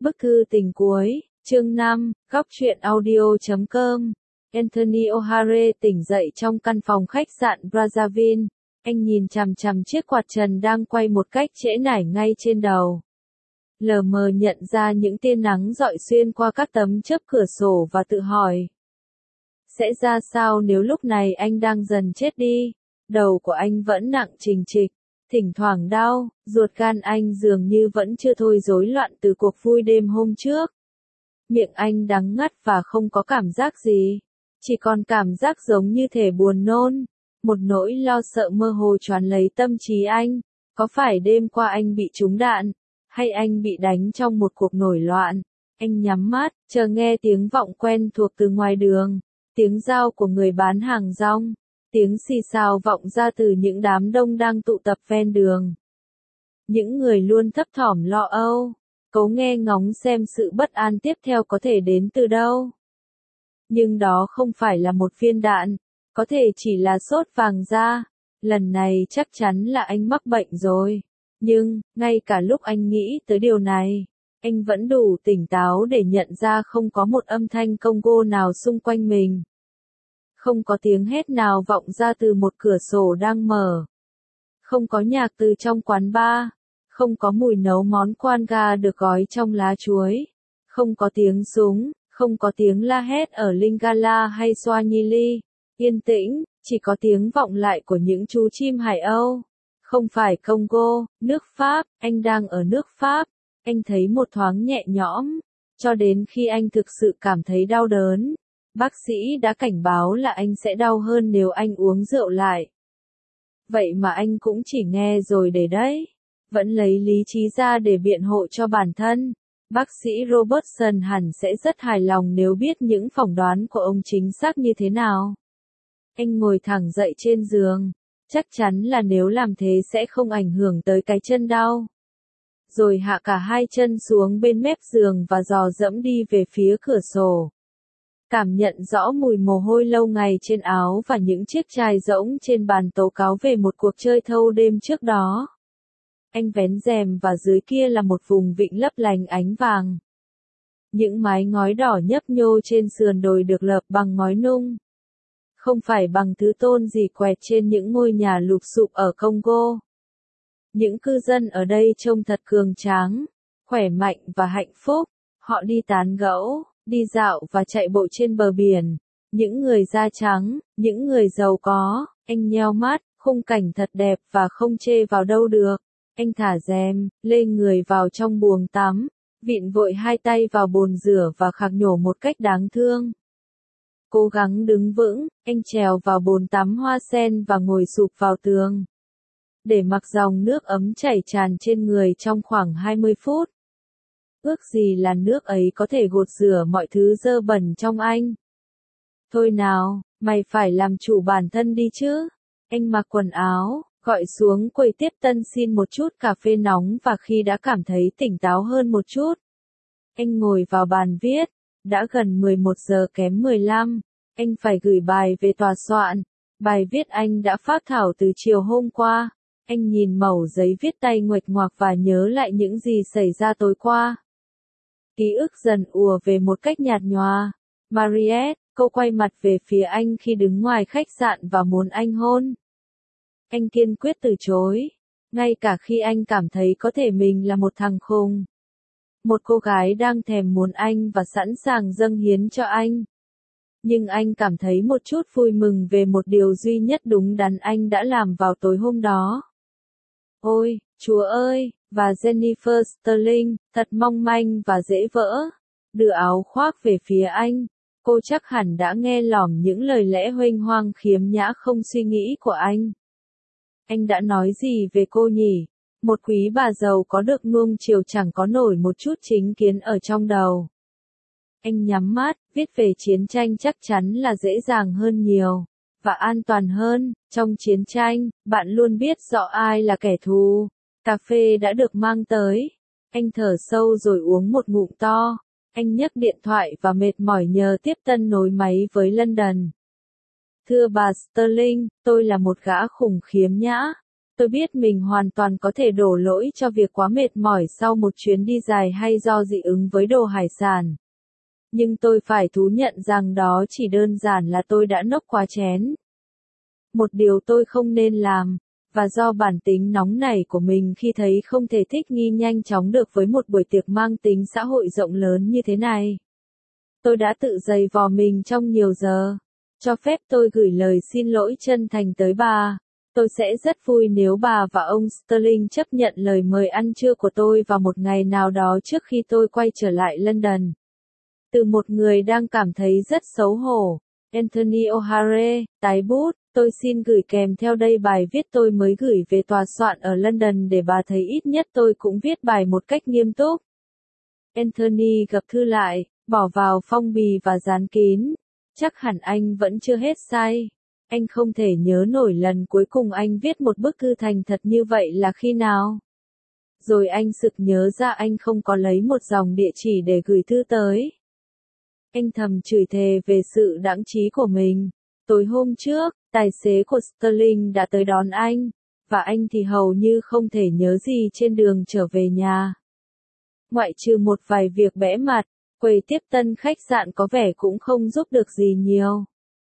Bức thư tình cuối, chương 5, góc truyện audio.com. Anthony O'Hare tỉnh dậy trong căn phòng khách sạn Brazzaville. Anh nhìn chằm chằm chiếc quạt trần đang quay một cách trễ nải ngay trên đầu. Lờ mờ nhận ra những tia nắng rọi xuyên qua các tấm chớp cửa sổ và tự hỏi. Sẽ ra sao nếu lúc này anh đang dần chết đi? Đầu của anh vẫn nặng trịch trịch, thỉnh thoảng đau, ruột gan anh dường như vẫn chưa thôi rối loạn từ cuộc vui đêm hôm trước. Miệng anh đắng ngắt và không có cảm giác gì, chỉ còn cảm giác giống như thể buồn nôn. Một nỗi lo sợ mơ hồ choán lấy tâm trí anh. Có phải đêm qua anh bị trúng đạn, hay anh bị đánh trong một cuộc nổi loạn? Anh nhắm mắt, chờ nghe tiếng vọng quen thuộc từ ngoài đường, tiếng rao của người bán hàng rong, tiếng xì xào vọng ra từ những đám đông đang tụ tập ven đường. Những người luôn thấp thỏm lo âu, cố nghe ngóng xem sự bất an tiếp theo có thể đến từ đâu. Nhưng đó không phải là một viên đạn, có thể chỉ là sốt vàng da. Lần này chắc chắn là anh mắc bệnh rồi. Nhưng, ngay cả lúc anh nghĩ tới điều này, anh vẫn đủ tỉnh táo để nhận ra không có một âm thanh Congo nào xung quanh mình. Không có tiếng hét nào vọng ra từ một cửa sổ đang mở. Không có nhạc từ trong quán bar. Không có mùi nấu món quan gà được gói trong lá chuối. Không có tiếng súng, không có tiếng la hét ở Lingala hay Swahili. Yên tĩnh, chỉ có tiếng vọng lại của những chú chim Hải Âu. Không phải Congo, nước Pháp, anh đang ở nước Pháp. Anh thấy một thoáng nhẹ nhõm, cho đến khi anh thực sự cảm thấy đau đớn. Bác sĩ đã cảnh báo là anh sẽ đau hơn nếu anh uống rượu lại. Vậy mà anh cũng chỉ nghe rồi để đấy. Vẫn lấy lý trí ra để biện hộ cho bản thân. Bác sĩ Robertson hẳn sẽ rất hài lòng nếu biết những phỏng đoán của ông chính xác như thế nào. Anh ngồi thẳng dậy trên giường. Chắc chắn là nếu làm thế sẽ không ảnh hưởng tới cái chân đau. Rồi hạ cả hai chân xuống bên mép giường và dò dẫm đi về phía cửa sổ. Cảm nhận rõ mùi mồ hôi lâu ngày trên áo và những chiếc chai rỗng trên bàn tố cáo về một cuộc chơi thâu đêm trước đó. Anh vén rèm và dưới kia là một vùng vịnh lấp lánh ánh vàng. Những mái ngói đỏ nhấp nhô trên sườn đồi được lợp bằng ngói nung. Không phải bằng thứ tôn gì quẹt trên những ngôi nhà lụp xụp ở Congo. Những cư dân ở đây trông thật cường tráng, khỏe mạnh và hạnh phúc. Họ đi tán gẫu, đi dạo và chạy bộ trên bờ biển. Những người da trắng, những người giàu có. Anh nheo mắt, khung cảnh thật đẹp và không chê vào đâu được. Anh thả rèm, lê người vào trong buồng tắm, vịn vội hai tay vào bồn rửa và khạc nhổ một cách đáng thương. Cố gắng đứng vững, anh trèo vào bồn tắm hoa sen và ngồi sụp vào tường. Để mặc dòng nước ấm chảy tràn trên người trong khoảng 20 phút. Ước gì là nước ấy có thể gột rửa mọi thứ dơ bẩn trong anh. Thôi nào, mày phải làm chủ bản thân đi chứ. Anh mặc quần áo, gọi xuống quầy tiếp tân xin một chút cà phê nóng và khi đã cảm thấy tỉnh táo hơn một chút, anh ngồi vào bàn viết. Đã gần 11 giờ kém 15, anh phải gửi bài về tòa soạn. Bài viết anh đã phác thảo từ chiều hôm qua. Anh nhìn mẩu giấy viết tay nguệch ngoạc và nhớ lại những gì xảy ra tối qua. Ký ức dần ùa về một cách nhạt nhòa. Mariette, cô quay mặt về phía anh khi đứng ngoài khách sạn và muốn anh hôn. Anh kiên quyết từ chối, ngay cả khi anh cảm thấy có thể mình là một thằng khùng. Một cô gái đang thèm muốn anh và sẵn sàng dâng hiến cho anh. Nhưng anh cảm thấy một chút vui mừng về một điều duy nhất đúng đắn anh đã làm vào tối hôm đó. Ôi, Chúa ơi, và Jennifer Sterling, thật mong manh và dễ vỡ, đưa áo khoác về phía anh. Cô chắc hẳn đã nghe lỏm những lời lẽ huênh hoang khiếm nhã không suy nghĩ của anh. Anh đã nói gì về cô nhỉ? Một quý bà giàu có được nuông chiều chẳng có nổi một chút chính kiến ở trong đầu. Anh nhắm mắt, viết về chiến tranh chắc chắn là dễ dàng hơn nhiều, và an toàn hơn. Trong chiến tranh, bạn luôn biết rõ ai là kẻ thù. Cà phê đã được mang tới. Anh thở sâu rồi uống một ngụm to. Anh nhấc điện thoại và mệt mỏi nhờ tiếp tân nối máy với London. Thưa bà Sterling, tôi là một gã khủng khiếm nhã. Tôi biết mình hoàn toàn có thể đổ lỗi cho việc quá mệt mỏi sau một chuyến đi dài hay do dị ứng với đồ hải sản. Nhưng tôi phải thú nhận rằng đó chỉ đơn giản là tôi đã nốc quá chén. Một điều tôi không nên làm, và do bản tính nóng nảy của mình khi thấy không thể thích nghi nhanh chóng được với một buổi tiệc mang tính xã hội rộng lớn như thế này. Tôi đã tự giày vò mình trong nhiều giờ. Cho phép tôi gửi lời xin lỗi chân thành tới bà. Tôi sẽ rất vui nếu bà và ông Sterling chấp nhận lời mời ăn trưa của tôi vào một ngày nào đó trước khi tôi quay trở lại London. Từ một người đang cảm thấy rất xấu hổ. Anthony O'Hare, tái bút, tôi xin gửi kèm theo đây bài viết tôi mới gửi về tòa soạn ở London để bà thấy ít nhất tôi cũng viết bài một cách nghiêm túc. Anthony gập thư lại, bỏ vào phong bì và dán kín. Chắc hẳn anh vẫn chưa hết say. Anh không thể nhớ nổi lần cuối cùng anh viết một bức thư thành thật như vậy là khi nào. Rồi anh sực nhớ ra anh không có lấy một dòng địa chỉ để gửi thư tới. Anh thầm chửi thề về sự đãng trí của mình. Tối hôm trước, tài xế của Sterling đã tới đón anh, và anh thì hầu như không thể nhớ gì trên đường trở về nhà. Ngoại trừ một vài việc bẽ mặt, quầy tiếp tân khách sạn có vẻ cũng không giúp được gì nhiều.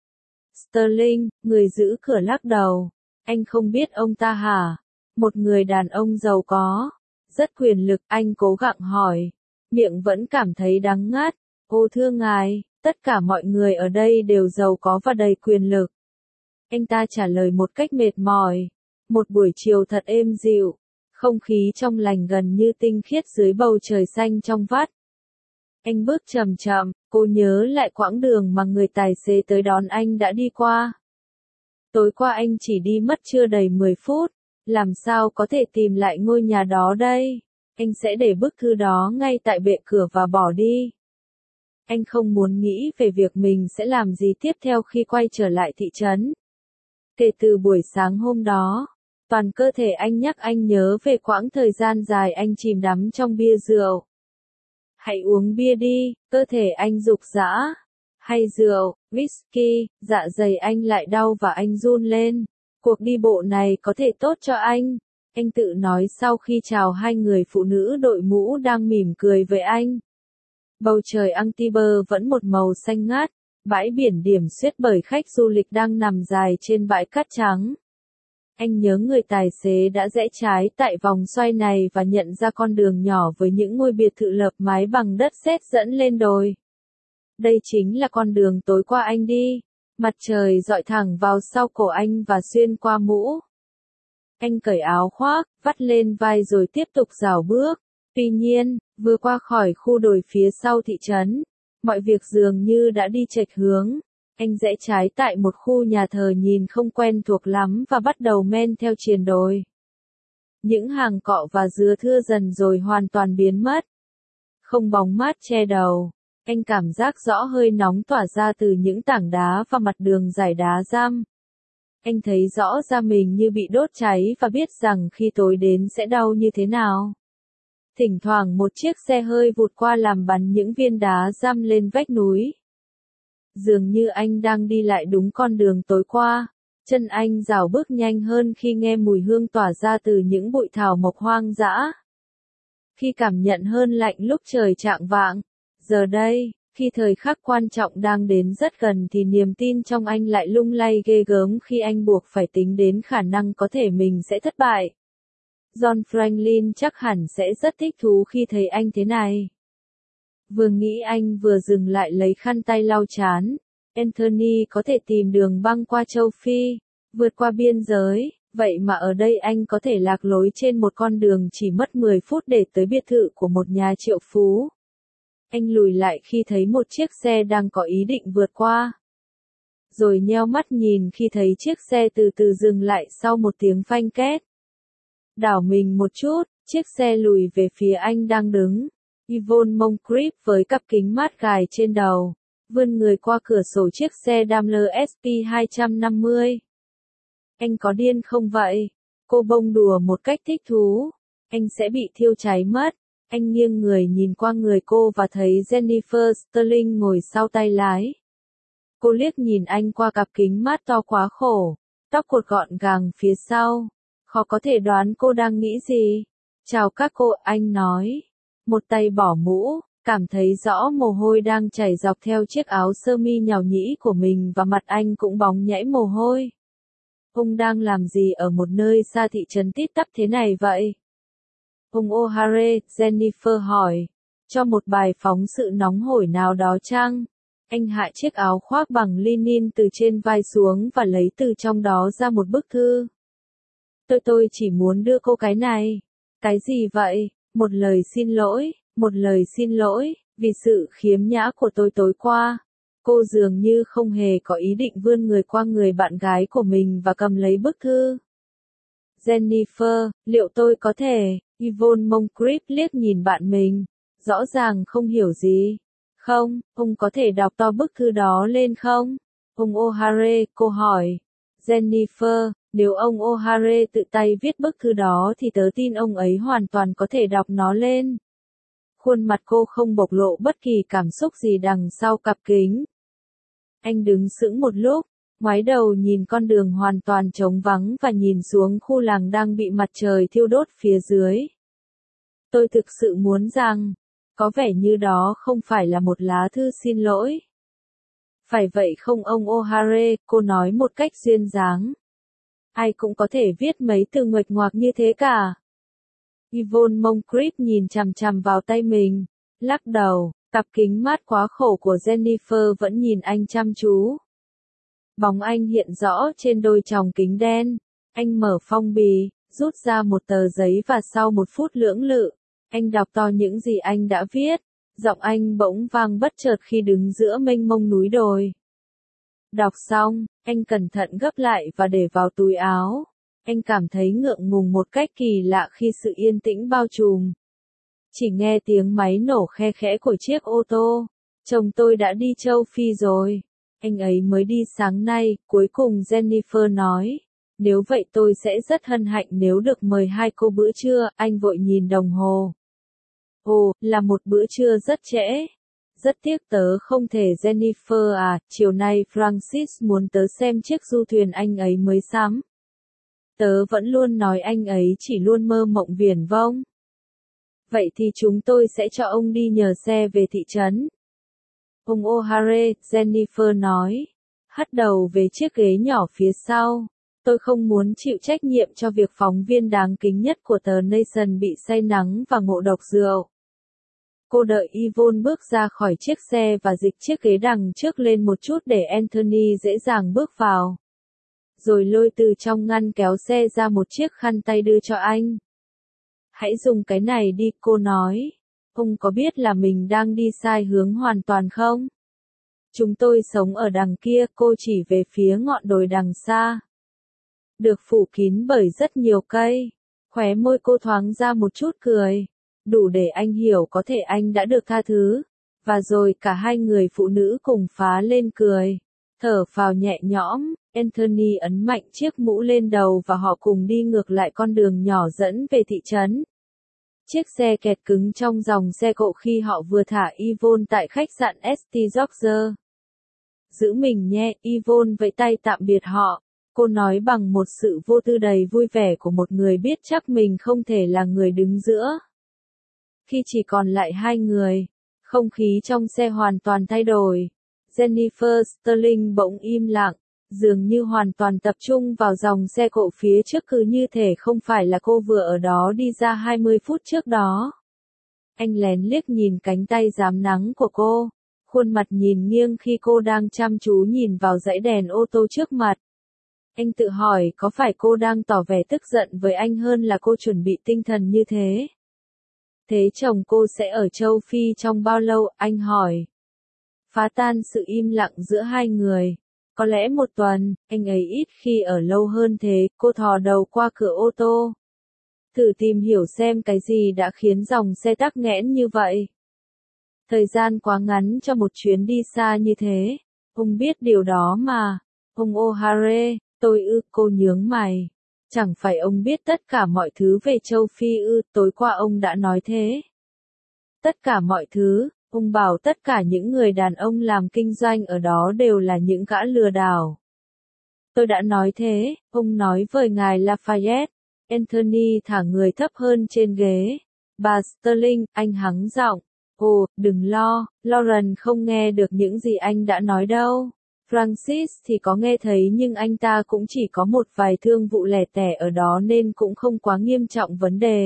Sterling, người giữ cửa lắc đầu. Anh không biết ông ta hả? Một người đàn ông giàu có, rất quyền lực, anh cố gắng hỏi. Miệng vẫn cảm thấy đắng ngắt. Ô thưa ngài, tất cả mọi người ở đây đều giàu có và đầy quyền lực. Anh ta trả lời một cách mệt mỏi. Một buổi chiều thật êm dịu, không khí trong lành gần như tinh khiết dưới bầu trời xanh trong vắt. Anh bước chậm chậm, cô nhớ lại quãng đường mà người tài xế tới đón anh đã đi qua. Tối qua anh chỉ đi mất chưa đầy 10 phút, làm sao có thể tìm lại ngôi nhà đó đây? Anh sẽ để bức thư đó ngay tại bệ cửa và bỏ đi. Anh không muốn nghĩ về việc mình sẽ làm gì tiếp theo khi quay trở lại thị trấn. Kể từ buổi sáng hôm đó, toàn cơ thể anh nhắc anh nhớ về quãng thời gian dài anh chìm đắm trong bia rượu. Hãy uống bia đi, cơ thể anh rục rã. Hay rượu, whisky, dạ dày anh lại đau và anh run lên. Cuộc đi bộ này có thể tốt cho anh tự nói sau khi chào hai người phụ nữ đội mũ đang mỉm cười với anh. Bầu trời Antibes vẫn một màu xanh ngát, bãi biển điểm xuyết bởi khách du lịch đang nằm dài trên bãi cát trắng. Anh nhớ người tài xế đã rẽ trái tại vòng xoay này và nhận ra con đường nhỏ với những ngôi biệt thự lợp mái bằng đất sét dẫn lên đồi. Đây chính là con đường tối qua anh đi. Mặt trời rọi thẳng vào sau cổ anh và xuyên qua mũ. Anh cởi áo khoác, vắt lên vai rồi tiếp tục rảo bước. Tuy nhiên, vừa qua khỏi khu đồi phía sau thị trấn, mọi việc dường như đã đi chệch hướng. Anh rẽ trái tại một khu nhà thờ nhìn không quen thuộc lắm và bắt đầu men theo triền đồi. Những hàng cọ và dứa thưa dần rồi hoàn toàn biến mất. Không bóng mát che đầu. Anh cảm giác rõ hơi nóng tỏa ra từ những tảng đá và mặt đường dải đá răm. Anh thấy rõ da mình như bị đốt cháy và biết rằng khi tối đến sẽ đau như thế nào. Thỉnh thoảng một chiếc xe hơi vụt qua làm bắn những viên đá răm lên vách núi. Dường như anh đang đi lại đúng con đường tối qua. Chân anh rảo bước nhanh hơn khi nghe mùi hương tỏa ra từ những bụi thảo mộc hoang dã. Khi cảm nhận hơn lạnh lúc trời chạng vạng. Giờ đây, khi thời khắc quan trọng đang đến rất gần thì niềm tin trong anh lại lung lay ghê gớm khi anh buộc phải tính đến khả năng có thể mình sẽ thất bại. John Franklin chắc hẳn sẽ rất thích thú khi thấy anh thế này. Vừa nghĩ anh vừa dừng lại lấy khăn tay lau trán. Anthony có thể tìm đường băng qua châu Phi, vượt qua biên giới, vậy mà ở đây anh có thể lạc lối trên một con đường chỉ mất 10 phút để tới biệt thự của một nhà triệu phú. Anh lùi lại khi thấy một chiếc xe đang có ý định vượt qua. Rồi nheo mắt nhìn khi thấy chiếc xe từ từ dừng lại sau một tiếng phanh két. Đảo mình một chút, chiếc xe lùi về phía anh đang đứng. Yvonne Moncrief với cặp kính mát gài trên đầu, vươn người qua cửa sổ chiếc xe Daimler SP 250. Anh có điên không vậy? Cô bông đùa một cách thích thú. Anh sẽ bị thiêu cháy mất. Anh nghiêng người nhìn qua người cô và thấy Jennifer Sterling ngồi sau tay lái. Cô liếc nhìn anh qua cặp kính mát to quá khổ, tóc cột gọn gàng phía sau. Khó có thể đoán cô đang nghĩ gì. Chào các cô, anh nói. Một tay bỏ mũ, cảm thấy rõ mồ hôi đang chảy dọc theo chiếc áo sơ mi nhàu nhĩ của mình và mặt anh cũng bóng nhảy mồ hôi. Ông đang làm gì ở một nơi xa thị trấn tít tắp thế này vậy? Ông O'Hare, Jennifer hỏi. Cho một bài phóng sự nóng hổi nào đó chăng? Anh hạ chiếc áo khoác bằng linen từ trên vai xuống và lấy từ trong đó ra một bức thư. Tôi chỉ muốn đưa cô cái này. Cái gì vậy? Một lời xin lỗi, vì sự khiếm nhã của tôi tối qua. Cô dường như không hề có ý định vươn người qua người bạn gái của mình và cầm lấy bức thư. Jennifer, liệu tôi có thể? Yvonne Moncrief liếc nhìn bạn mình, rõ ràng không hiểu gì. Không, ông có thể đọc to bức thư đó lên không? Ông O'Hare, cô hỏi. Jennifer, nếu ông O'Hare tự tay viết bức thư đó thì tớ tin ông ấy hoàn toàn có thể đọc nó lên. Khuôn mặt cô không bộc lộ bất kỳ cảm xúc gì đằng sau cặp kính. Anh đứng sững một lúc, ngoái đầu nhìn con đường hoàn toàn trống vắng và nhìn xuống khu làng đang bị mặt trời thiêu đốt phía dưới. Tôi thực sự muốn rằng, có vẻ như đó không phải là một lá thư xin lỗi. Phải vậy không ông O'Hare, cô nói một cách duyên dáng. Ai cũng có thể viết mấy từ nguệch ngoạc như thế cả. Yvonne Moncrief nhìn chằm chằm vào tay mình, lắc đầu, cặp kính mát quá khổ của Jennifer vẫn nhìn anh chăm chú. Bóng anh hiện rõ trên đôi tròng kính đen. Anh mở phong bì, rút ra một tờ giấy và sau một phút lưỡng lự, anh đọc to những gì anh đã viết. Giọng anh bỗng vang bất chợt khi đứng giữa mênh mông núi đồi. Đọc xong, anh cẩn thận gấp lại và để vào túi áo. Anh cảm thấy ngượng ngùng một cách kỳ lạ khi sự yên tĩnh bao trùm. Chỉ nghe tiếng máy nổ khe khẽ của chiếc ô tô. Chồng tôi đã đi châu Phi rồi. Anh ấy mới đi sáng nay, cuối cùng Jennifer nói. Nếu vậy tôi sẽ rất hân hạnh nếu được mời hai cô bữa trưa, anh vội nhìn đồng hồ. Ồ, là một bữa trưa rất trễ. Rất tiếc tớ không thể Jennifer à, chiều nay Francis muốn tớ xem chiếc du thuyền anh ấy mới sắm. Tớ vẫn luôn nói anh ấy chỉ luôn mơ mộng viển vông. Vậy thì chúng tôi sẽ cho ông đi nhờ xe về thị trấn. Ông O'Hare, Jennifer nói, hất đầu về chiếc ghế nhỏ phía sau. Tôi không muốn chịu trách nhiệm cho việc phóng viên đáng kính nhất của tờ Nation bị say nắng và ngộ độc rượu. Cô đợi Yvonne bước ra khỏi chiếc xe và dịch chiếc ghế đằng trước lên một chút để Anthony dễ dàng bước vào. Rồi lôi từ trong ngăn kéo xe ra một chiếc khăn tay đưa cho anh. Hãy dùng cái này đi, cô nói. Ông có biết là mình đang đi sai hướng hoàn toàn không? Chúng tôi sống ở đằng kia, cô chỉ về phía ngọn đồi đằng xa. Được phủ kín bởi rất nhiều cây. Khóe môi cô thoáng ra một chút cười. Đủ để anh hiểu có thể anh đã được tha thứ. Và rồi cả hai người phụ nữ cùng phá lên cười. Thở phào nhẹ nhõm, Anthony ấn mạnh chiếc mũ lên đầu và họ cùng đi ngược lại con đường nhỏ dẫn về thị trấn. Chiếc xe kẹt cứng trong dòng xe cộ khi họ vừa thả Yvonne tại khách sạn St. George. Giữ mình nhé, Yvonne vẫy tay tạm biệt họ. Cô nói bằng một sự vô tư đầy vui vẻ của một người biết chắc mình không thể là người đứng giữa. Khi chỉ còn lại hai người, không khí trong xe hoàn toàn thay đổi. Jennifer Sterling bỗng im lặng, dường như hoàn toàn tập trung vào dòng xe cộ phía trước cứ như thể không phải là cô vừa ở đó đi ra 20 phút trước đó. Anh lén liếc nhìn cánh tay rám nắng của cô, khuôn mặt nhìn nghiêng khi cô đang chăm chú nhìn vào dãy đèn ô tô trước mặt. Anh tự hỏi có phải cô đang tỏ vẻ tức giận với anh hơn là cô chuẩn bị tinh thần như thế. Thế chồng cô sẽ ở châu Phi trong bao lâu, anh hỏi. Phá tan sự im lặng giữa hai người. Có lẽ một tuần, anh ấy ít khi ở lâu hơn thế, cô thò đầu qua cửa ô tô. Thử tìm hiểu xem cái gì đã khiến dòng xe tắc nghẽn như vậy. Thời gian quá ngắn cho một chuyến đi xa như thế. Ông biết điều đó mà. Ông O'Hare, cô nhướng mày. Chẳng phải ông biết tất cả mọi thứ về châu Phi tối qua ông đã nói thế. Tất cả mọi thứ, ông bảo tất cả những người đàn ông làm kinh doanh ở đó đều là những gã lừa đảo. Tôi đã nói thế, ông nói với ngài Lafayette. Anthony thả người thấp hơn trên ghế. Bà Sterling, anh hắng giọng. Ồ, đừng lo, Lauren không nghe được những gì anh đã nói đâu. Francis thì có nghe thấy nhưng anh ta cũng chỉ có một vài thương vụ lẻ tẻ ở đó nên cũng không quá nghiêm trọng vấn đề.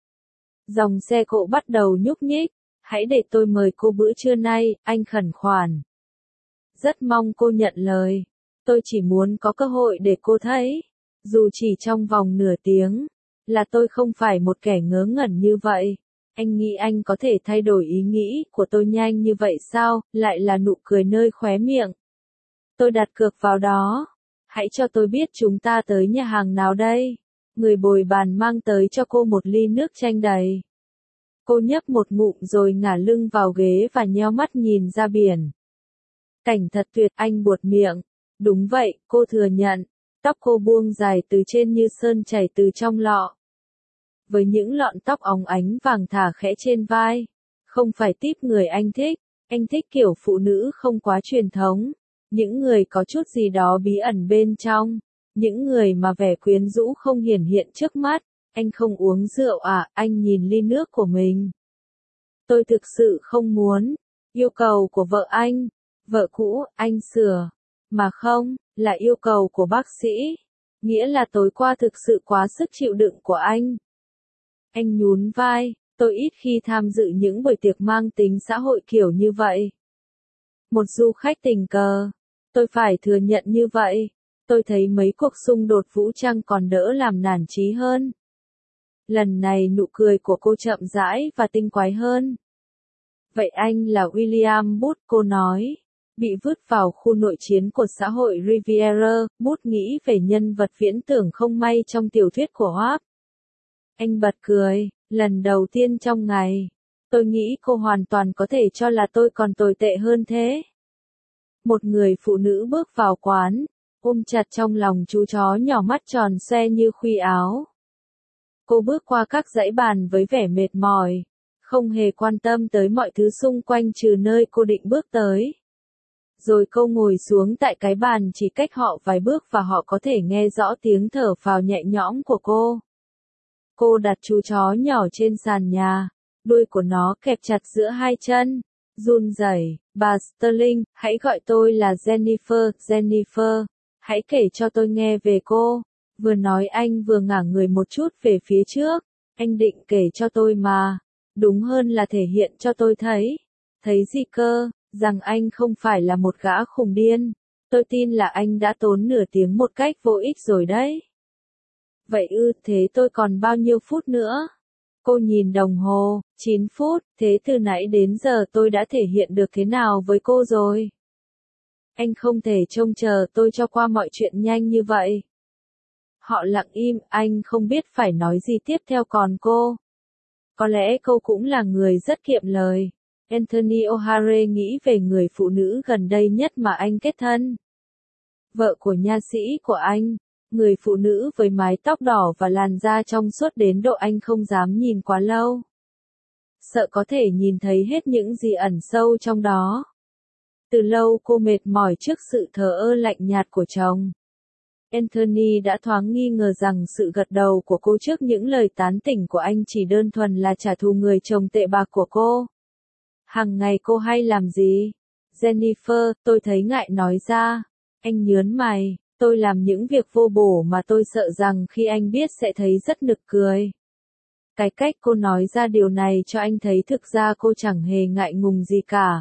Dòng xe cộ bắt đầu nhúc nhích. Hãy để tôi mời cô bữa trưa nay, anh khẩn khoản. Rất mong cô nhận lời. Tôi chỉ muốn có cơ hội để cô thấy. Dù chỉ trong vòng nửa tiếng. Là tôi không phải một kẻ ngớ ngẩn như vậy. Anh nghĩ anh có thể thay đổi ý nghĩ của tôi nhanh như vậy sao? Lại là nụ cười nơi khóe miệng. Tôi đặt cược vào đó. Hãy cho tôi biết chúng ta tới nhà hàng nào đây. Người bồi bàn mang tới cho cô một ly nước chanh đầy. Cô nhấp một ngụm rồi ngả lưng vào ghế và nheo mắt nhìn ra biển. Cảnh thật tuyệt, anh buột miệng. Đúng vậy, cô thừa nhận. Tóc cô buông dài từ trên như sơn chảy từ trong lọ. Với những lọn tóc óng ánh vàng thả khẽ trên vai. Không phải típ người anh thích. Anh thích kiểu phụ nữ không quá truyền thống. Những người có chút gì đó bí ẩn bên trong. Những người mà vẻ quyến rũ không hiển hiện trước mắt. Anh không uống rượu à? Anh nhìn ly nước của mình. Tôi thực sự không muốn. Yêu cầu của vợ anh. Vợ cũ, anh sửa. Mà không, là yêu cầu của bác sĩ. Nghĩa là tối qua thực sự quá sức chịu đựng của anh. Anh nhún vai. Tôi ít khi tham dự những buổi tiệc mang tính xã hội kiểu như vậy. Một du khách tình cờ. Tôi phải thừa nhận như vậy. Tôi thấy mấy cuộc xung đột vũ trang còn đỡ làm nản chí hơn. Lần này nụ cười của cô chậm rãi và tinh quái hơn. Vậy anh là William Booth, cô nói. Bị vứt vào khu nội chiến của xã hội Riviera, Booth nghĩ về nhân vật viễn tưởng không may trong tiểu thuyết của Hobbes. Anh bật cười, lần đầu tiên trong ngày. Tôi nghĩ cô hoàn toàn có thể cho là tôi còn tồi tệ hơn thế. Một người phụ nữ bước vào quán, ôm chặt trong lòng chú chó nhỏ mắt tròn xoe như khuy áo. Cô bước qua các dãy bàn với vẻ mệt mỏi, không hề quan tâm tới mọi thứ xung quanh trừ nơi cô định bước tới. Rồi cô ngồi xuống tại cái bàn chỉ cách họ vài bước và họ có thể nghe rõ tiếng thở phào nhẹ nhõm của cô. Cô đặt chú chó nhỏ trên sàn nhà, đuôi của nó kẹp chặt giữa hai chân, run rẩy. Bà Sterling, hãy gọi tôi là Jennifer, Jennifer, hãy kể cho tôi nghe về cô. Vừa nói anh vừa ngả người một chút về phía trước, anh định kể cho tôi mà, đúng hơn là thể hiện cho tôi thấy. Thấy gì cơ, rằng anh không phải là một gã khùng điên. Tôi tin là anh đã tốn nửa tiếng một cách vô ích rồi đấy. Vậy thế tôi còn bao nhiêu phút nữa? Cô nhìn đồng hồ, 9 phút, thế từ nãy đến giờ tôi đã thể hiện được thế nào với cô rồi? Anh không thể trông chờ tôi cho qua mọi chuyện nhanh như vậy. Họ lặng im, anh không biết phải nói gì tiếp theo còn cô. Có lẽ cô cũng là người rất kiệm lời. Anthony O'Hare nghĩ về người phụ nữ gần đây nhất mà anh kết thân. Vợ của nha sĩ của anh. Người phụ nữ với mái tóc đỏ và làn da trong suốt đến độ anh không dám nhìn quá lâu. Sợ có thể nhìn thấy hết những gì ẩn sâu trong đó. Từ lâu cô mệt mỏi trước sự thờ ơ lạnh nhạt của chồng. Anthony đã thoáng nghi ngờ rằng sự gật đầu của cô trước những lời tán tỉnh của anh chỉ đơn thuần là trả thù người chồng tệ bạc của cô. Hằng ngày cô hay làm gì? Jennifer, tôi thấy ngại nói ra. Anh nhớn mày. Tôi làm những việc vô bổ mà tôi sợ rằng khi anh biết sẽ thấy rất nực cười. Cái cách cô nói ra điều này cho anh thấy thực ra cô chẳng hề ngại ngùng gì cả.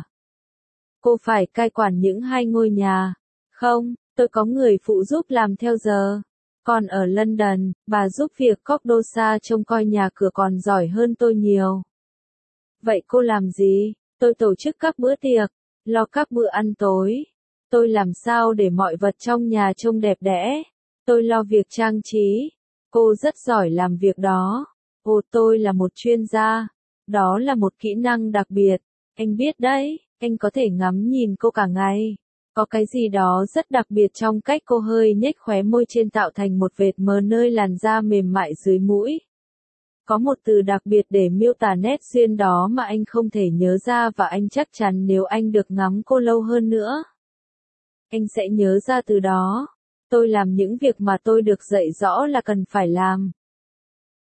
Cô phải cai quản những hai ngôi nhà. Không, tôi có người phụ giúp làm theo giờ. Còn ở London, bà giúp việc Cogdosa trông coi nhà cửa còn giỏi hơn tôi nhiều. Vậy cô làm gì? Tôi tổ chức các bữa tiệc, lo các bữa ăn tối. Tôi làm sao để mọi vật trong nhà trông đẹp đẽ. Tôi lo việc trang trí. Cô rất giỏi làm việc đó. Ồ, tôi là một chuyên gia. Đó là một kỹ năng đặc biệt. Anh biết đấy, anh có thể ngắm nhìn cô cả ngày. Có cái gì đó rất đặc biệt trong cách cô hơi nhếch khóe môi trên tạo thành một vệt mờ nơi làn da mềm mại dưới mũi. Có một từ đặc biệt để miêu tả nét duyên đó mà anh không thể nhớ ra và anh chắc chắn nếu anh được ngắm cô lâu hơn nữa. Anh sẽ nhớ ra từ đó. Tôi làm những việc mà tôi được dạy rõ là cần phải làm.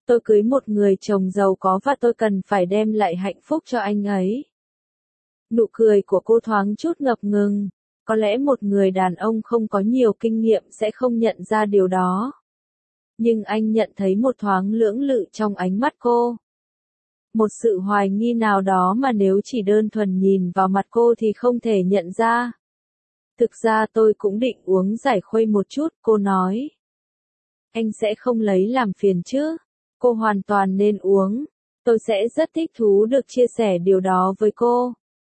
Tôi cưới một người chồng giàu có và tôi cần phải đem lại hạnh phúc cho anh ấy. Nụ cười của cô thoáng chút ngập ngừng. Có lẽ một người đàn ông không có nhiều kinh nghiệm sẽ không nhận ra điều đó. Nhưng anh nhận thấy một thoáng lưỡng lự trong ánh mắt cô. Một sự hoài nghi nào đó mà nếu chỉ đơn thuần nhìn vào mặt cô thì không thể nhận ra. Thực ra tôi cũng định uống giải khuây một chút, cô nói. Anh sẽ không lấy làm phiền chứ? Cô hoàn toàn nên uống. Tôi sẽ rất thích thú được chia sẻ điều đó với cô.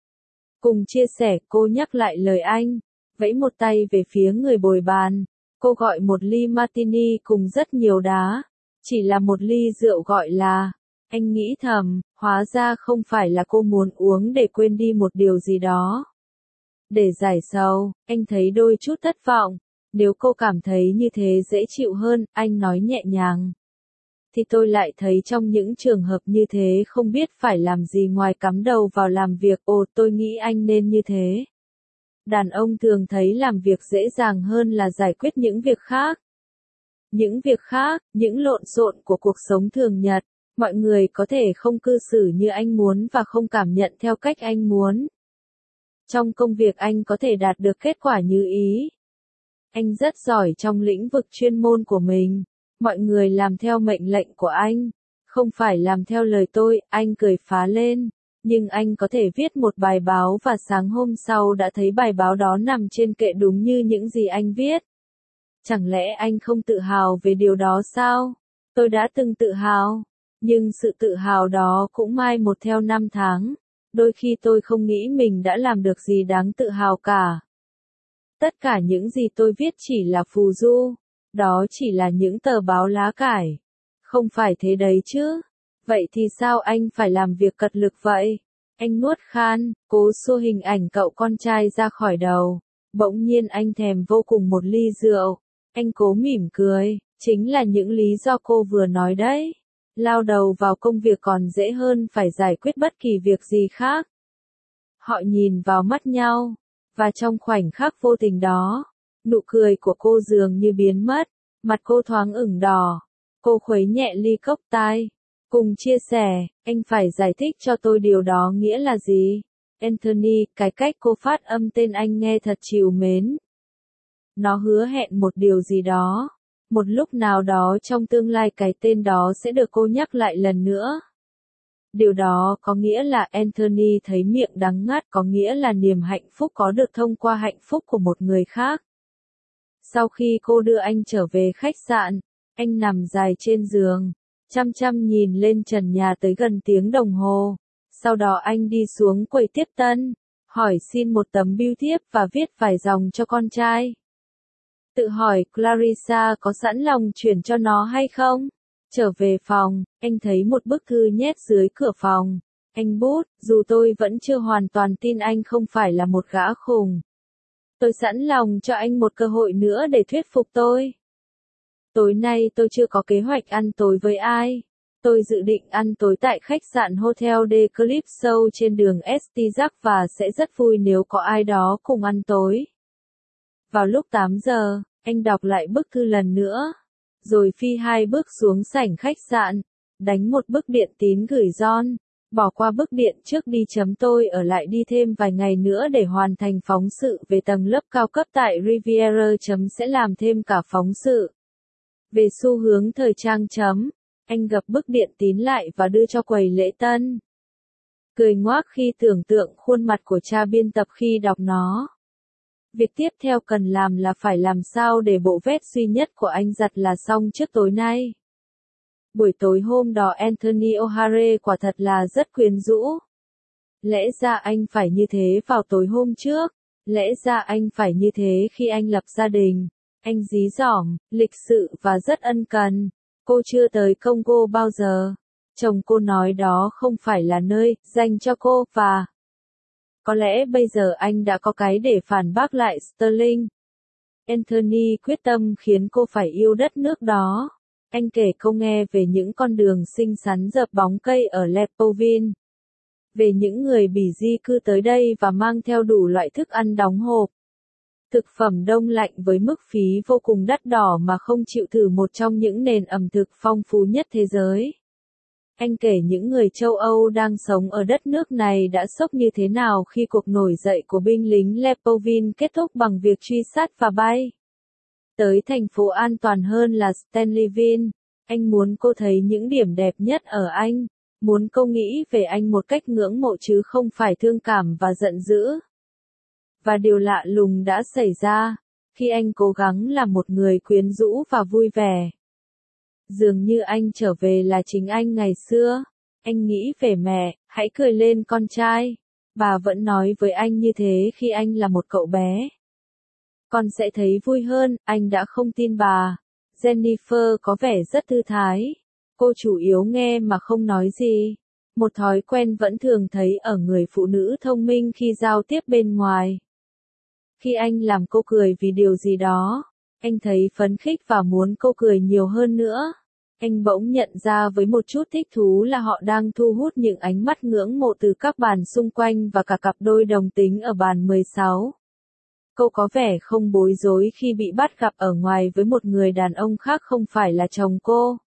Cùng chia sẻ, cô nhắc lại lời anh, vẫy một tay về phía người bồi bàn. Cô gọi một ly martini cùng rất nhiều đá. Chỉ là một ly rượu gọi là. Anh nghĩ thầm, hóa ra không phải là cô muốn uống để quên đi một điều gì đó. Để giải sầu, anh thấy đôi chút thất vọng. Nếu cô cảm thấy như thế dễ chịu hơn, anh nói nhẹ nhàng. Thì tôi lại thấy trong những trường hợp như thế không biết phải làm gì ngoài cắm đầu vào làm việc. Ồ, tôi nghĩ anh nên như thế. Đàn ông thường thấy làm việc dễ dàng hơn là giải quyết những việc khác. Những việc khác, những lộn xộn của cuộc sống thường nhật, mọi người có thể không cư xử như anh muốn và không cảm nhận theo cách anh muốn. Trong công việc anh có thể đạt được kết quả như ý. Anh rất giỏi trong lĩnh vực chuyên môn của mình. Mọi người làm theo mệnh lệnh của anh, không phải làm theo lời tôi, anh cười phá lên. Nhưng anh có thể viết một bài báo và sáng hôm sau đã thấy bài báo đó nằm trên kệ đúng như những gì anh viết. Chẳng lẽ anh không tự hào về điều đó sao? Tôi đã từng tự hào, nhưng sự tự hào đó cũng mai một theo năm tháng. Đôi khi tôi không nghĩ mình đã làm được gì đáng tự hào cả. Tất cả những gì tôi viết chỉ là phù du. Đó chỉ là những tờ báo lá cải. Không phải thế đấy chứ. Vậy thì sao anh phải làm việc cật lực vậy? Anh nuốt khan, cố xua hình ảnh cậu con trai ra khỏi đầu. Bỗng nhiên anh thèm vô cùng một ly rượu. Anh cố mỉm cười, chính là những lý do cô vừa nói đấy. Lao đầu vào công việc còn dễ hơn phải giải quyết bất kỳ việc gì khác. Họ nhìn vào mắt nhau, và trong khoảnh khắc vô tình đó, nụ cười của cô dường như biến mất, mặt cô thoáng ửng đỏ. Cô khuấy nhẹ ly cốc tai, cùng chia sẻ, anh phải giải thích cho tôi điều đó nghĩa là gì. Anthony, cái cách cô phát âm tên anh nghe thật trìu mến. Nó hứa hẹn một điều gì đó. Một lúc nào đó trong tương lai cái tên đó sẽ được cô nhắc lại lần nữa. Điều đó có nghĩa là Anthony thấy miệng đắng ngắt, có nghĩa là niềm hạnh phúc có được thông qua hạnh phúc của một người khác. Sau khi cô đưa anh trở về khách sạn, anh nằm dài trên giường, chăm chăm nhìn lên trần nhà tới gần tiếng đồng hồ. Sau đó anh đi xuống quầy tiếp tân, hỏi xin một tấm bưu thiếp và viết vài dòng cho con trai. Tự hỏi Clarissa có sẵn lòng chuyển cho nó hay không? Trở về phòng, anh thấy một bức thư nhét dưới cửa phòng. Anh bút, dù tôi vẫn chưa hoàn toàn tin anh không phải là một gã khùng. Tôi sẵn lòng cho anh một cơ hội nữa để thuyết phục tôi. Tối nay tôi chưa có kế hoạch ăn tối với ai. Tôi dự định ăn tối tại khách sạn Hotel de Calypso trên đường Estizac và sẽ rất vui nếu có ai đó cùng ăn tối. Vào lúc 8 giờ, anh đọc lại bức thư lần nữa. Rồi phi 2 bước xuống sảnh khách sạn, đánh một bức điện tín gửi John, bỏ qua bức điện trước đi. Tôi ở lại đi thêm vài ngày nữa để hoàn thành phóng sự về tầng lớp cao cấp tại Riviera. Sẽ làm thêm cả phóng sự về xu hướng thời trang. Anh gập bức điện tín lại và đưa cho quầy lễ tân. Cười ngoác khi tưởng tượng khuôn mặt của cha biên tập khi đọc nó. Việc tiếp theo cần làm là phải làm sao để bộ vest duy nhất của anh giặt là xong trước tối nay. Buổi tối hôm đó Anthony O'Hare quả thật là rất quyến rũ. Lẽ ra anh phải như thế vào tối hôm trước. Lẽ ra anh phải như thế khi anh lập gia đình. Anh dí dỏm, lịch sự và rất ân cần. Cô chưa tới Congo bao giờ. Chồng cô nói đó không phải là nơi dành cho cô và có lẽ bây giờ anh đã có cái để phản bác lại Sterling. Anthony quyết tâm khiến cô phải yêu đất nước đó. Anh kể cô nghe về những con đường xinh xắn dợp bóng cây ở Lepoville. Về những người Bỉ di cư tới đây và mang theo đủ loại thức ăn đóng hộp. Thực phẩm đông lạnh với mức phí vô cùng đắt đỏ mà không chịu thử một trong những nền ẩm thực phong phú nhất thế giới. Anh kể những người châu Âu đang sống ở đất nước này đã sốc như thế nào khi cuộc nổi dậy của binh lính Leopoldville kết thúc bằng việc truy sát và bay tới thành phố an toàn hơn là Stanleyville. Anh muốn cô thấy những điểm đẹp nhất ở anh, muốn cô nghĩ về anh một cách ngưỡng mộ chứ không phải thương cảm và giận dữ. Và điều lạ lùng đã xảy ra, khi anh cố gắng làm một người quyến rũ và vui vẻ. Dường như anh trở về là chính anh ngày xưa. Anh nghĩ về mẹ, hãy cười lên con trai. Bà vẫn nói với anh như thế khi anh là một cậu bé. Con sẽ thấy vui hơn, anh đã không tin bà. Jennifer có vẻ rất thư thái. Cô chủ yếu nghe mà không nói gì. Một thói quen vẫn thường thấy ở người phụ nữ thông minh khi giao tiếp bên ngoài. Khi anh làm cô cười vì điều gì đó, anh thấy phấn khích và muốn cô cười nhiều hơn nữa. Anh bỗng nhận ra với một chút thích thú là họ đang thu hút những ánh mắt ngưỡng mộ từ các bàn xung quanh và cả cặp đôi đồng tính ở bàn 16. Cô có vẻ không bối rối khi bị bắt gặp ở ngoài với một người đàn ông khác không phải là chồng cô.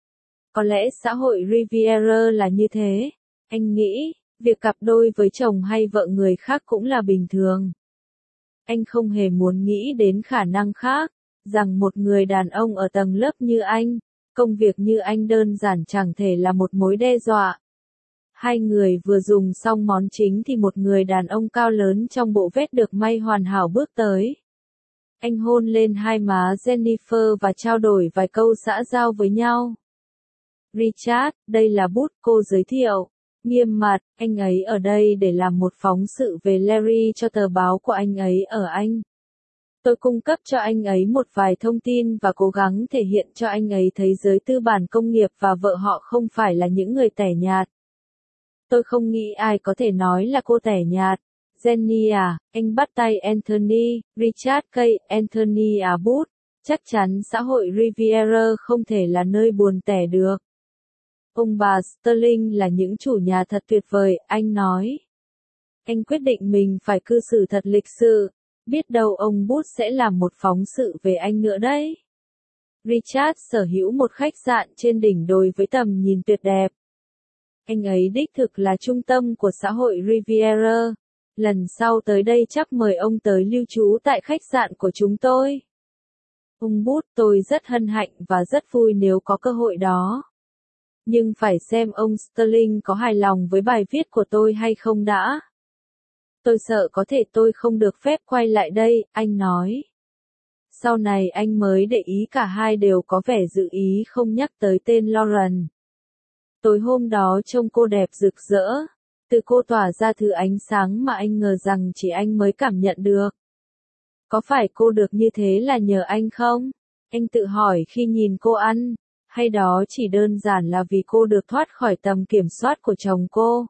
Có lẽ xã hội Riviera là như thế. Anh nghĩ, việc cặp đôi với chồng hay vợ người khác cũng là bình thường. Anh không hề muốn nghĩ đến khả năng khác, rằng một người đàn ông ở tầng lớp như anh, công việc như anh đơn giản chẳng thể là một mối đe dọa. Hai người vừa dùng xong món chính thì một người đàn ông cao lớn trong bộ vest được may hoàn hảo bước tới. Anh hôn lên hai má Jennifer và trao đổi vài câu xã giao với nhau. Richard, đây là bút, cô giới thiệu. Nghiêm mặt, anh ấy ở đây để làm một phóng sự về Larry cho tờ báo của anh ấy ở Anh. Tôi cung cấp cho anh ấy một vài thông tin và cố gắng thể hiện cho anh ấy thấy giới tư bản công nghiệp và vợ họ không phải là những người tẻ nhạt. Tôi không nghĩ ai có thể nói là cô tẻ nhạt. Jenny à, anh bắt tay Anthony, Richard cây, Anthony à bút. Chắc chắn xã hội Riviera không thể là nơi buồn tẻ được. Ông bà Sterling là những chủ nhà thật tuyệt vời, anh nói. Anh quyết định mình phải cư xử thật lịch sự. Biết đâu ông Bút sẽ làm một phóng sự về anh nữa đấy. Richard sở hữu một khách sạn trên đỉnh đồi với tầm nhìn tuyệt đẹp. Anh ấy đích thực là trung tâm của xã hội Riviera. Lần sau tới đây chắc mời ông tới lưu trú tại khách sạn của chúng tôi. Ông Bút, tôi rất hân hạnh và rất vui nếu có cơ hội đó. Nhưng phải xem ông Sterling có hài lòng với bài viết của tôi hay không đã. Tôi sợ có thể tôi không được phép quay lại đây, anh nói. Sau này anh mới để ý cả hai đều có vẻ dự ý không nhắc tới tên Lauren. Tối hôm đó trông cô đẹp rực rỡ. Từ cô tỏa ra thứ ánh sáng mà anh ngờ rằng chỉ anh mới cảm nhận được. Có phải cô được như thế là nhờ anh không? Anh tự hỏi khi nhìn cô ăn. Hay đó chỉ đơn giản là vì cô được thoát khỏi tầm kiểm soát của chồng cô?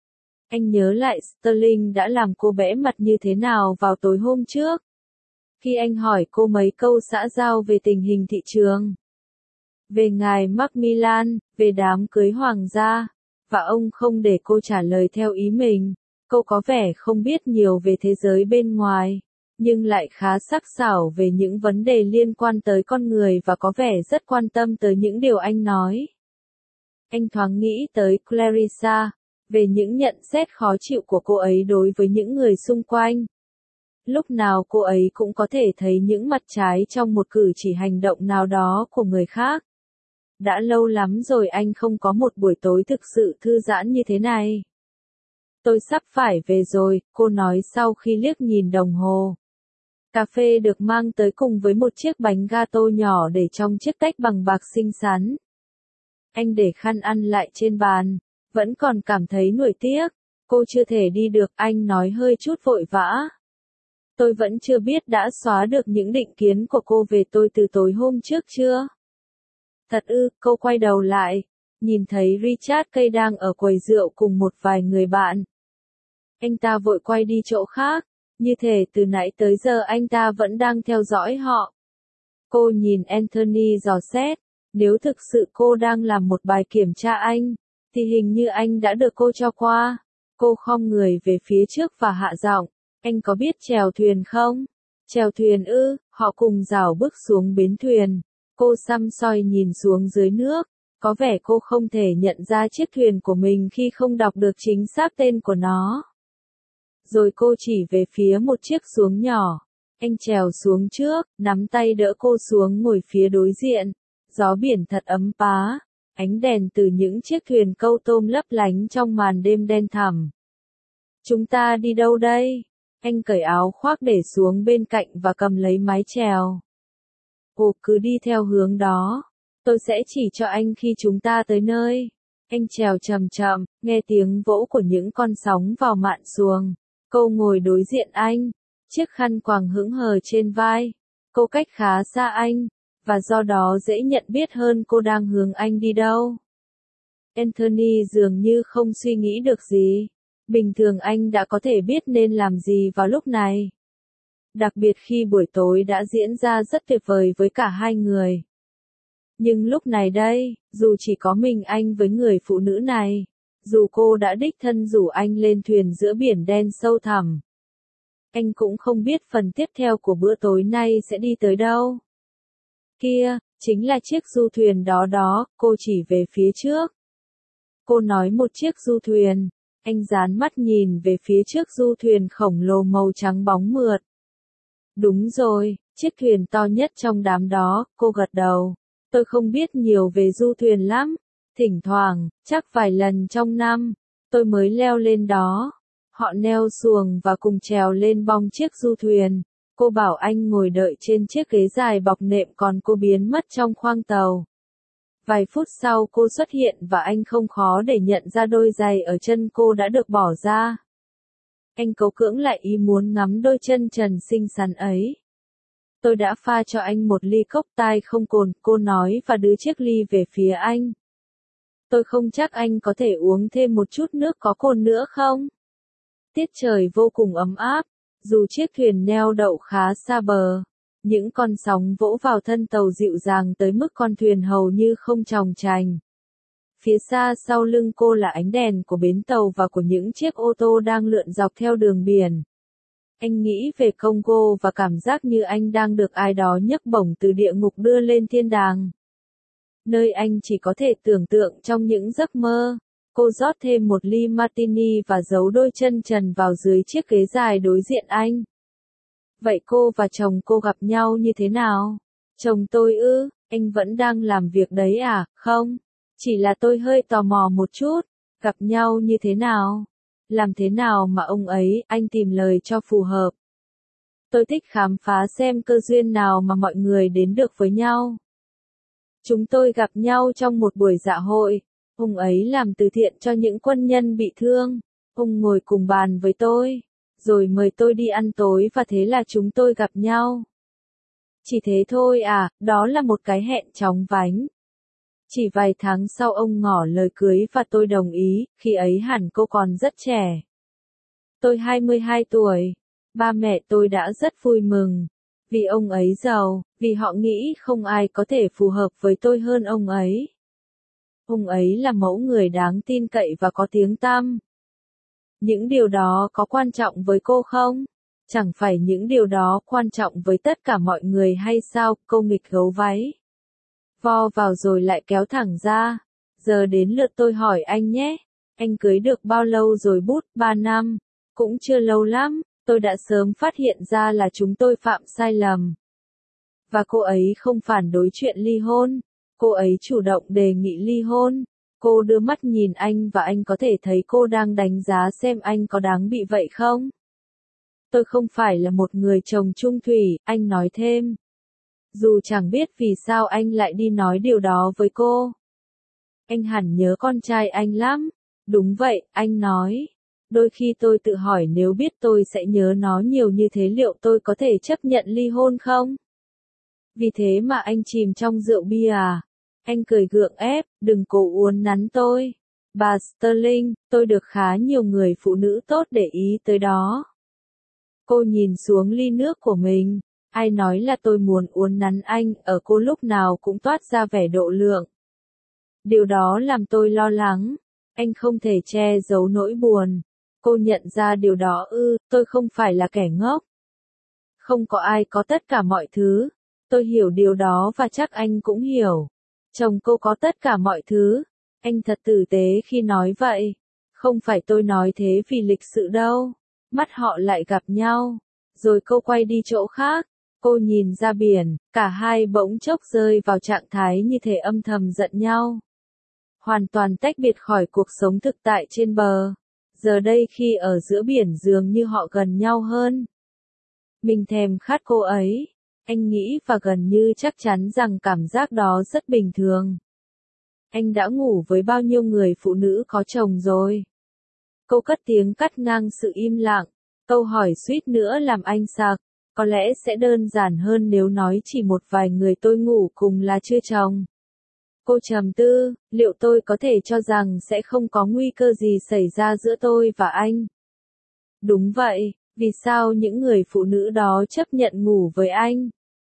Anh nhớ lại Sterling đã làm cô bẽ mặt như thế nào vào tối hôm trước. Khi anh hỏi cô mấy câu xã giao về tình hình thị trường. Về ngài Macmillan, về đám cưới hoàng gia. Và ông không để cô trả lời theo ý mình. Cô có vẻ không biết nhiều về thế giới bên ngoài. Nhưng lại khá sắc sảo về những vấn đề liên quan tới con người và có vẻ rất quan tâm tới những điều anh nói. Anh thoáng nghĩ tới Clarissa, về những nhận xét khó chịu của cô ấy đối với những người xung quanh. Lúc nào cô ấy cũng có thể thấy những mặt trái trong một cử chỉ hành động nào đó của người khác. Đã lâu lắm rồi anh không có một buổi tối thực sự thư giãn như thế này. Tôi sắp phải về rồi, cô nói sau khi liếc nhìn đồng hồ. Cà phê được mang tới cùng với một chiếc bánh gato nhỏ để trong chiếc tách bằng bạc xinh xắn. Anh để khăn ăn lại trên bàn, vẫn còn cảm thấy nuối tiếc. Cô chưa thể đi được, anh nói hơi chút vội vã. Tôi vẫn chưa biết đã xóa được những định kiến của cô về tôi từ tối hôm trước chưa? Thật ư, cô quay đầu lại, nhìn thấy Richard cây đang ở quầy rượu cùng một vài người bạn. Anh ta vội quay đi chỗ khác, như thể từ nãy tới giờ anh ta vẫn đang theo dõi họ. Cô nhìn Anthony dò xét, nếu thực sự cô đang làm một bài kiểm tra anh, thì hình như anh đã được cô cho qua. Cô khom người về phía trước và hạ giọng, anh có biết chèo thuyền không? Chèo thuyền ư, họ cùng dào bước xuống bến thuyền. Cô săm soi nhìn xuống dưới nước. Có vẻ cô không thể nhận ra chiếc thuyền của mình khi không đọc được chính xác tên của nó. Rồi cô chỉ về phía một chiếc xuồng nhỏ. Anh trèo xuống trước, nắm tay đỡ cô xuống ngồi phía đối diện. Gió biển thật ấm áp. Ánh đèn từ những chiếc thuyền câu tôm lấp lánh trong màn đêm đen thẳm. Chúng ta đi đâu đây? Anh cởi áo khoác để xuống bên cạnh và cầm lấy mái chèo. Cô cứ đi theo hướng đó. Tôi sẽ chỉ cho anh khi chúng ta tới nơi. Anh chèo chậm chậm, nghe tiếng vỗ của những con sóng vào mạn xuồng. Cô ngồi đối diện anh, chiếc khăn quàng hững hờ trên vai. Cô cách khá xa anh, và do đó dễ nhận biết hơn cô đang hướng anh đi đâu. Anthony dường như không suy nghĩ được gì. Bình thường anh đã có thể biết nên làm gì vào lúc này. Đặc biệt khi buổi tối đã diễn ra rất tuyệt vời với cả hai người. Nhưng lúc này đây, dù chỉ có mình anh với người phụ nữ này, dù cô đã đích thân rủ anh lên thuyền giữa biển đen sâu thẳm, anh cũng không biết phần tiếp theo của bữa tối nay sẽ đi tới đâu. Kia, chính là chiếc du thuyền đó, cô chỉ về phía trước. Cô nói một chiếc du thuyền, anh dán mắt nhìn về phía trước du thuyền khổng lồ màu trắng bóng mượt. Đúng rồi, chiếc thuyền to nhất trong đám đó, cô gật đầu. Tôi không biết nhiều về du thuyền lắm. Thỉnh thoảng, chắc vài lần trong năm, tôi mới leo lên đó. Họ neo xuồng và cùng trèo lên bong chiếc du thuyền. Cô bảo anh ngồi đợi trên chiếc ghế dài bọc nệm còn cô biến mất trong khoang tàu. Vài phút sau cô xuất hiện và anh không khó để nhận ra đôi giày ở chân cô đã được bỏ ra. Anh cố cưỡng lại ý muốn ngắm đôi chân trần xinh xắn ấy. Tôi đã pha cho anh một ly cốc tai không cồn, cô nói và đưa chiếc ly về phía anh. Tôi không chắc anh có thể uống thêm một chút nước có cồn nữa không? Tiết trời vô cùng ấm áp, dù chiếc thuyền neo đậu khá xa bờ. Những con sóng vỗ vào thân tàu dịu dàng tới mức con thuyền hầu như không chòng chành. Phía xa sau lưng cô là ánh đèn của bến tàu và của những chiếc ô tô đang lượn dọc theo đường biển. Anh nghĩ về Congo và cảm giác như anh đang được ai đó nhấc bổng từ địa ngục đưa lên thiên đàng. Nơi anh chỉ có thể tưởng tượng trong những giấc mơ. Cô rót thêm một ly martini và giấu đôi chân trần vào dưới chiếc ghế dài đối diện anh. Vậy cô và chồng cô gặp nhau như thế nào? Chồng tôi ư, anh vẫn đang làm việc đấy à? Không, chỉ là tôi hơi tò mò một chút. Gặp nhau như thế nào? Làm thế nào mà ông ấy, anh tìm lời cho phù hợp. Tôi thích khám phá xem cơ duyên nào mà mọi người đến được với nhau. Chúng tôi gặp nhau trong một buổi dạ hội. Ông ấy làm từ thiện cho những quân nhân bị thương. Ông ngồi cùng bàn với tôi, rồi mời tôi đi ăn tối và thế là chúng tôi gặp nhau. Chỉ thế thôi à, đó là một cái hẹn chóng vánh. Chỉ vài tháng sau ông ngỏ lời cưới và tôi đồng ý, khi ấy hẳn cô còn rất trẻ. Tôi 22 tuổi. Ba mẹ tôi đã rất vui mừng. Vì ông ấy giàu, vì họ nghĩ không ai có thể phù hợp với tôi hơn ông ấy. Ông ấy là mẫu người đáng tin cậy và có tiếng tăm. Những điều đó có quan trọng với cô không? Chẳng phải những điều đó quan trọng với tất cả mọi người hay sao? Cô nghịch gấu váy. Vo vào rồi lại kéo thẳng ra. Giờ đến lượt tôi hỏi anh nhé. Anh cưới được bao lâu rồi bút? 3 năm. Cũng chưa lâu lắm. Tôi đã sớm phát hiện ra là chúng tôi phạm sai lầm. Và cô ấy không phản đối chuyện ly hôn. Cô ấy chủ động đề nghị ly hôn. Cô đưa mắt nhìn anh và anh có thể thấy cô đang đánh giá xem anh có đáng bị vậy không. Tôi không phải là một người chồng chung thủy, anh nói thêm. Dù chẳng biết vì sao anh lại đi nói điều đó với cô. Anh hẳn nhớ con trai anh lắm. Đúng vậy, anh nói. Đôi khi tôi tự hỏi nếu biết tôi sẽ nhớ nó nhiều như thế liệu tôi có thể chấp nhận ly hôn không? Vì thế mà anh chìm trong rượu bia à? Anh cười gượng ép, đừng cố uốn nắn tôi. Bà Sterling, tôi được khá nhiều người phụ nữ tốt để ý tới đó. Cô nhìn xuống ly nước của mình. Ai nói là tôi muốn uốn nắn anh, ở cô lúc nào cũng toát ra vẻ độ lượng. Điều đó làm tôi lo lắng. Anh không thể che giấu nỗi buồn. Cô nhận ra điều đó ư, tôi không phải là kẻ ngốc. Không có ai có tất cả mọi thứ. Tôi hiểu điều đó và chắc anh cũng hiểu. Chồng cô có tất cả mọi thứ. Anh thật tử tế khi nói vậy. Không phải tôi nói thế vì lịch sự đâu. Mắt họ lại gặp nhau. Rồi cô quay đi chỗ khác. Cô nhìn ra biển, cả hai bỗng chốc rơi vào trạng thái như thể âm thầm giận nhau. Hoàn toàn tách biệt khỏi cuộc sống thực tại trên bờ. Giờ đây khi ở giữa biển dường như họ gần nhau hơn. Mình thèm khát cô ấy. Anh nghĩ và gần như chắc chắn rằng cảm giác đó rất bình thường. Anh đã ngủ với bao nhiêu người phụ nữ có chồng rồi? Cô cất tiếng cắt ngang sự im lặng. Câu hỏi suýt nữa làm anh sặc. Có lẽ sẽ đơn giản hơn nếu nói chỉ một vài người tôi ngủ cùng là chưa chồng. Cô trầm tư, liệu tôi có thể cho rằng sẽ không có nguy cơ gì xảy ra giữa tôi và anh? Đúng vậy, vì sao những người phụ nữ đó chấp nhận ngủ với anh?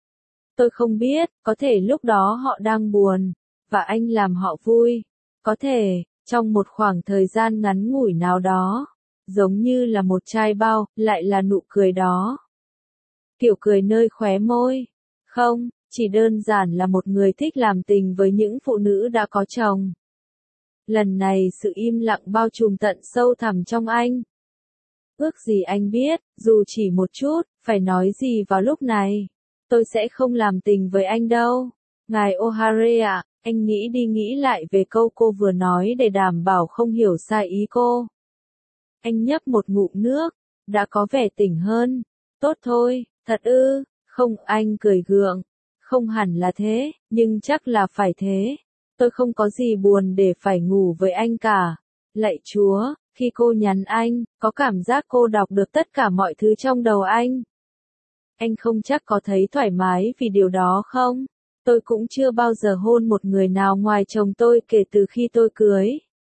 Tôi không biết, có thể lúc đó họ đang buồn, và anh làm họ vui. Có thể, trong một khoảng thời gian ngắn ngủi nào đó, giống như là một chai bao, lại là nụ cười đó. Kiểu cười nơi khóe môi. Không, chỉ đơn giản là một người thích làm tình với những phụ nữ đã có chồng. Lần này sự im lặng bao trùm tận sâu thẳm trong anh. Ước gì anh biết, dù chỉ một chút, phải nói gì vào lúc này. Tôi sẽ không làm tình với anh đâu. Ngài O'Hare ạ, anh nghĩ đi nghĩ lại về câu cô vừa nói để đảm bảo không hiểu sai ý cô. Anh nhấp một ngụm nước, đã có vẻ tỉnh hơn. Tốt thôi, thật ư, không, anh cười gượng. Không hẳn là thế, nhưng chắc là phải thế. Tôi không có gì buồn để phải ngủ với anh cả. Lạy Chúa, khi cô nhắn anh, có cảm giác cô đọc được tất cả mọi thứ trong đầu anh. Anh không chắc có thấy thoải mái vì điều đó không? Tôi cũng chưa bao giờ hôn một người nào ngoài chồng tôi kể từ khi tôi cưới.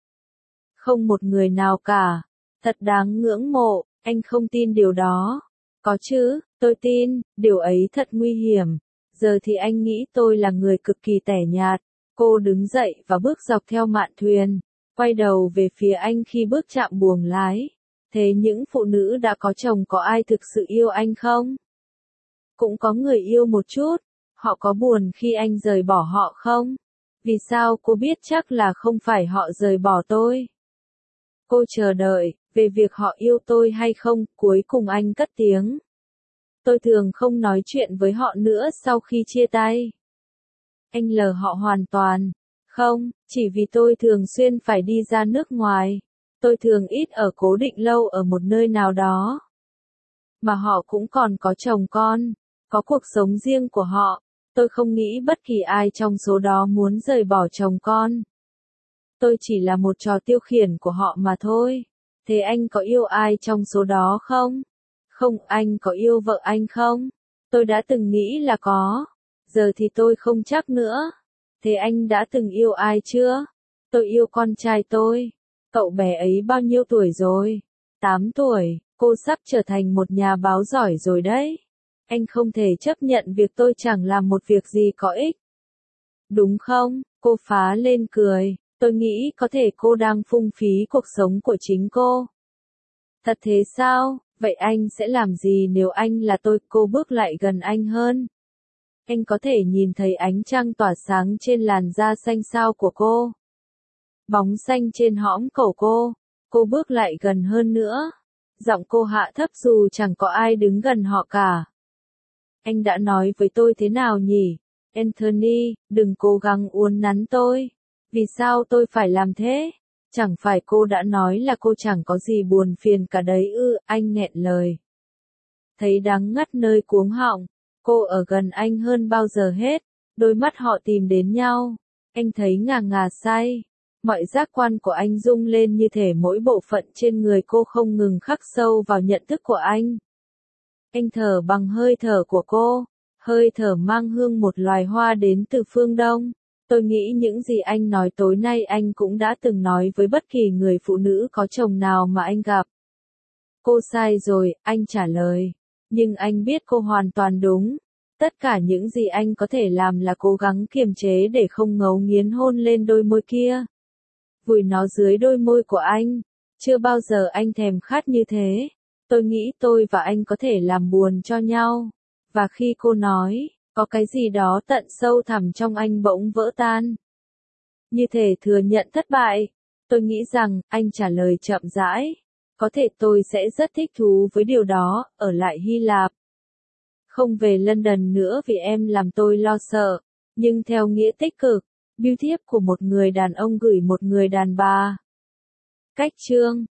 Không một người nào cả. Thật đáng ngưỡng mộ, anh không tin điều đó. Có chứ, tôi tin, điều ấy thật nguy hiểm. Giờ thì anh nghĩ tôi là người cực kỳ tẻ nhạt. Cô đứng dậy và bước dọc theo mạn thuyền, quay đầu về phía anh khi bước chạm buồng lái. Thế những phụ nữ đã có chồng có ai thực sự yêu anh không? Cũng có người yêu một chút. Họ có buồn khi anh rời bỏ họ không? Vì sao cô biết chắc là không phải họ rời bỏ tôi? Cô chờ đợi, về việc họ yêu tôi hay không, cuối cùng anh cất tiếng. Tôi thường không nói chuyện với họ nữa sau khi chia tay. Anh lờ họ hoàn toàn. Không, chỉ vì tôi thường xuyên phải đi ra nước ngoài. Tôi thường ít ở cố định lâu ở một nơi nào đó. Mà họ cũng còn có chồng con, có cuộc sống riêng của họ. Tôi không nghĩ bất kỳ ai trong số đó muốn rời bỏ chồng con. Tôi chỉ là một trò tiêu khiển của họ mà thôi. Thế anh có yêu ai trong số đó không? Không, anh có yêu vợ anh không? Tôi đã từng nghĩ là có. Giờ thì tôi không chắc nữa. Thế anh đã từng yêu ai chưa? Tôi yêu con trai tôi. Cậu bé ấy bao nhiêu tuổi rồi? 8 tuổi, cô sắp trở thành một nhà báo giỏi rồi đấy. Anh không thể chấp nhận việc tôi chẳng làm một việc gì có ích. Đúng không? Cô phá lên cười. Tôi nghĩ có thể cô đang phung phí cuộc sống của chính cô. Thật thế sao? Vậy anh sẽ làm gì nếu anh là tôi? Cô bước lại gần anh hơn. Anh có thể nhìn thấy ánh trăng tỏa sáng trên làn da xanh xao của cô. Bóng xanh trên hõm cổ cô. Cô bước lại gần hơn nữa. Giọng cô hạ thấp dù chẳng có ai đứng gần họ cả. Anh đã nói với tôi thế nào nhỉ? Anthony, đừng cố gắng uốn nắn tôi. Vì sao tôi phải làm thế? Chẳng phải cô đã nói là cô chẳng có gì buồn phiền cả đấy ư? Anh nghẹn lời. Thấy đắng ngắt nơi cuống họng. Cô ở gần anh hơn bao giờ hết. Đôi mắt họ tìm đến nhau. Anh thấy ngà ngà say. Mọi giác quan của anh rung lên như thể mỗi bộ phận trên người cô không ngừng khắc sâu vào nhận thức của anh. Anh thở bằng hơi thở của cô. Hơi thở mang hương một loài hoa đến từ phương Đông. Tôi nghĩ những gì anh nói tối nay anh cũng đã từng nói với bất kỳ người phụ nữ có chồng nào mà anh gặp. Cô sai rồi, anh trả lời. Nhưng anh biết cô hoàn toàn đúng. Tất cả những gì anh có thể làm là cố gắng kiềm chế để không ngấu nghiến hôn lên đôi môi kia. Vùi nó dưới đôi môi của anh. Chưa bao giờ anh thèm khát như thế. Tôi nghĩ tôi và anh có thể làm buồn cho nhau. Và khi cô nói, có cái gì đó tận sâu thẳm trong anh bỗng vỡ tan. Như thể thừa nhận thất bại. Tôi nghĩ rằng, anh trả lời chậm rãi. Có thể tôi sẽ rất thích thú với điều đó, ở lại Hy Lạp. Không về London nữa vì em làm tôi lo sợ. Nhưng theo nghĩa tích cực, bưu thiếp của một người đàn ông gửi một người đàn bà. Cách chương